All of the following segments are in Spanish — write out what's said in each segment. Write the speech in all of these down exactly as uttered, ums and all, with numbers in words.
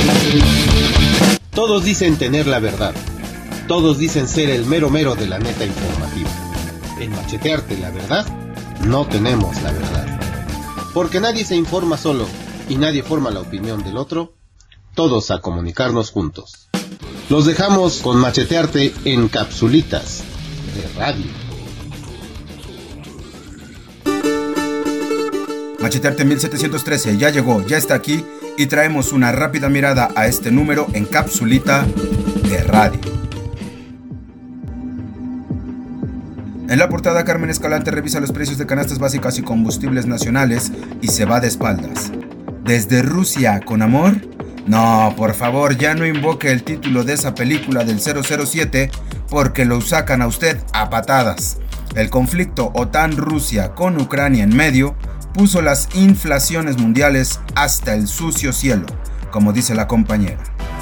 Todos dicen tener la verdad. Todos dicen ser el mero mero de la neta informativa. En Machetearte la verdad, no tenemos la verdad. Porque nadie se informa solo y nadie forma la opinión del otro. Todos a comunicarnos juntos. Los dejamos con Machetearte en capsulitas de radio. Machetearte mil setecientos trece ya llegó, ya está aquí y traemos una rápida mirada a este número en capsulita de radio. En la portada, Carmen Escalante revisa los precios de canastas básicas y combustibles nacionales y se va de espaldas. ¿Desde Rusia con amor? No, por favor, ya no invoque el título de esa película del cero cero siete porque lo sacan a usted a patadas. El conflicto OTAN-Rusia con Ucrania en medio puso las inflaciones mundiales hasta el sucio cielo, como dice la compañera.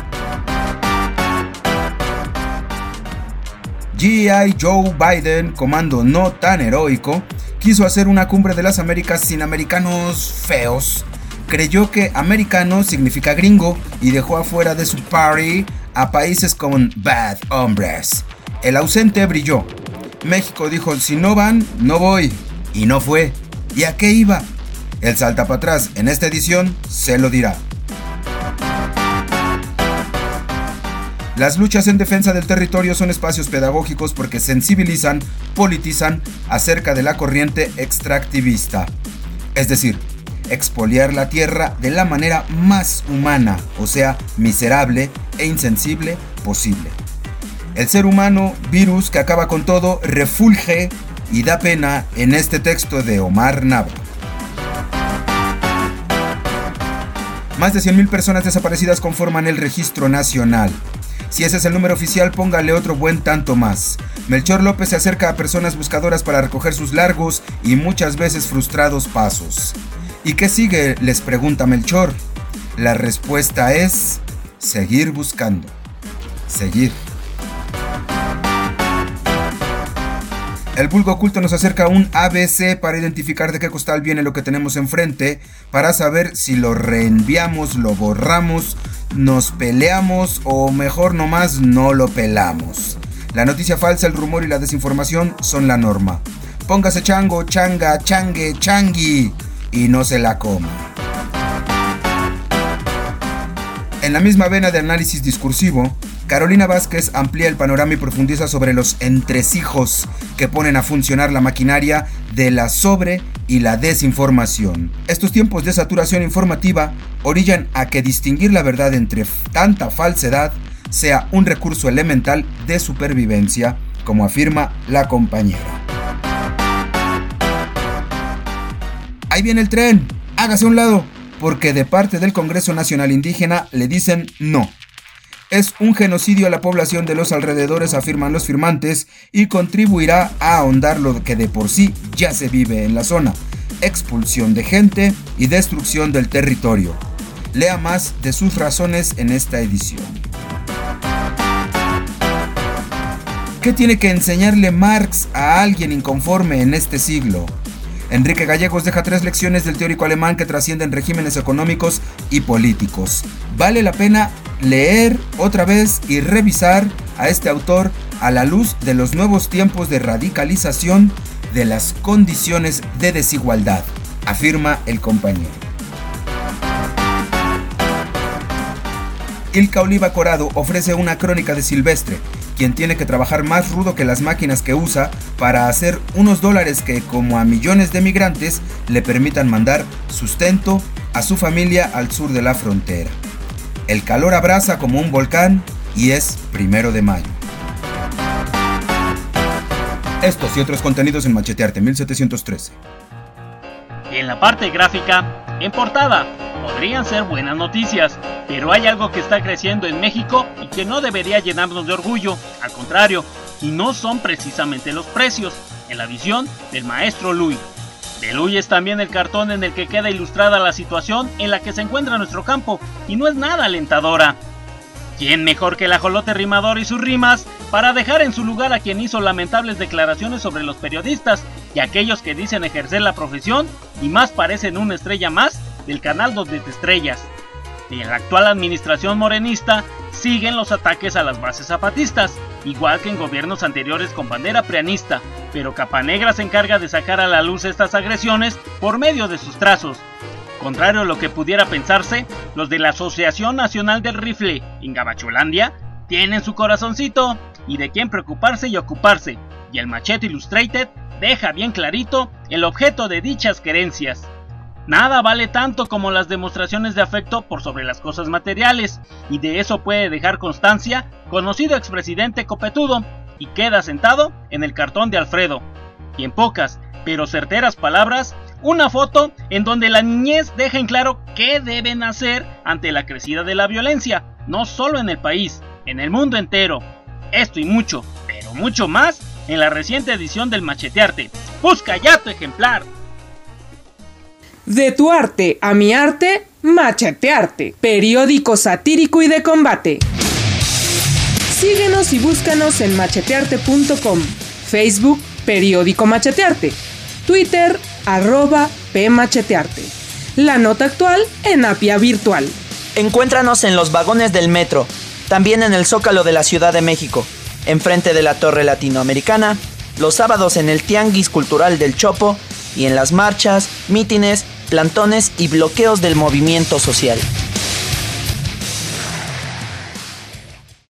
G I Joe Biden, comando no tan heroico, quiso hacer una cumbre de las Américas sin americanos feos. Creyó que americano significa gringo y dejó afuera de su party a países con bad hombres. El ausente brilló. México dijo, si no van, no voy. Y no fue. ¿Y a qué iba? El salta para atrás en esta edición se lo dirá. Las luchas en defensa del territorio son espacios pedagógicos porque sensibilizan, politizan acerca de la corriente extractivista. Es decir, expoliar la tierra de la manera más humana, o sea, miserable e insensible posible. El ser humano, virus que acaba con todo, refulge y da pena en este texto de Omar Nava. Más de cien mil personas desaparecidas conforman el registro nacional. Si ese es el número oficial, póngale otro buen tanto más. Melchor López se acerca a personas buscadoras para recoger sus largos y muchas veces frustrados pasos. ¿Y qué sigue?, les pregunta Melchor. La respuesta es seguir buscando. Seguir. El vulgo oculto nos acerca a un A B C para identificar de qué costal viene lo que tenemos enfrente, para saber si lo reenviamos, lo borramos, nos peleamos o mejor nomás no lo pelamos. La noticia falsa, el rumor y la desinformación son la norma. Póngase chango, changa, changue, changui y no se la coma. En la misma vena de análisis discursivo, Carolina Vázquez amplía el panorama y profundiza sobre los entresijos que ponen a funcionar la maquinaria de la sobre- y la desinformación. Estos tiempos de saturación informativa orillan a que distinguir la verdad entre tanta falsedad sea un recurso elemental de supervivencia, como afirma la compañera. Ahí viene el tren, hágase a un lado, porque de parte del Congreso Nacional Indígena le dicen no. Es un genocidio a la población de los alrededores, afirman los firmantes, y contribuirá a ahondar lo que de por sí ya se vive en la zona: expulsión de gente y destrucción del territorio. Lea más de sus razones en esta edición. ¿Qué tiene que enseñarle Marx a alguien inconforme en este siglo? Enrique Gallegos deja tres lecciones del teórico alemán que trascienden regímenes económicos y políticos. Vale la pena leer otra vez y revisar a este autor a la luz de los nuevos tiempos de radicalización de las condiciones de desigualdad, afirma el compañero. Ilka Oliva Corado ofrece una crónica de Silvestre, quien tiene que trabajar más rudo que las máquinas que usa para hacer unos dólares que, como a millones de migrantes, le permitan mandar sustento a su familia al sur de la frontera. El calor abraza como un volcán y es primero de mayo. Estos y otros contenidos en Machetearte mil setecientos trece. Y en la parte gráfica, en portada, podrían ser buenas noticias, pero hay algo que está creciendo en México y que no debería llenarnos de orgullo, al contrario, y no son precisamente los precios, en la visión del maestro Luis. De Luis es también el cartón en el que queda ilustrada la situación en la que se encuentra nuestro campo, y no es nada alentadora. ¿Quién mejor que el ajolote rimador y sus rimas para dejar en su lugar a quien hizo lamentables declaraciones sobre los periodistas y aquellos que dicen ejercer la profesión y más parecen una estrella más del canal donde te estrellas? en la actual administración morenista siguen los ataques a las bases zapatistas, igual que en gobiernos anteriores con bandera prianista, pero Capanegra se encarga de sacar a la luz estas agresiones por medio de sus trazos. Contrario a lo que pudiera pensarse, los de la Asociación Nacional del Rifle en Gabacholandia tienen su corazoncito y de quién preocuparse y ocuparse, y el Machete Illustrated deja bien clarito el objeto de dichas querencias. Nada vale tanto como las demostraciones de afecto por sobre las cosas materiales, y de eso puede dejar constancia conocido expresidente copetudo, y queda sentado en el cartón de Alfredo. Y en pocas, pero certeras palabras, una foto en donde la niñez deja en claro qué deben hacer ante la crecida de la violencia, no solo en el país, en el mundo entero. Esto y mucho, pero mucho más, en la reciente edición del Machetearte. ¡Busca ya tu ejemplar! De tu arte a mi arte, Machetearte, periódico satírico y de combate. Síguenos y búscanos en machetearte punto com, Facebook, Periódico Machetearte, Twitter, arroba pmachetearte. La nota actual en Apia Virtual. Encuéntranos en los vagones del metro, también en el Zócalo de la Ciudad de México, enfrente de la Torre Latinoamericana, los sábados en el Tianguis Cultural del Chopo y en las marchas, mítines, plantones y bloqueos del movimiento social.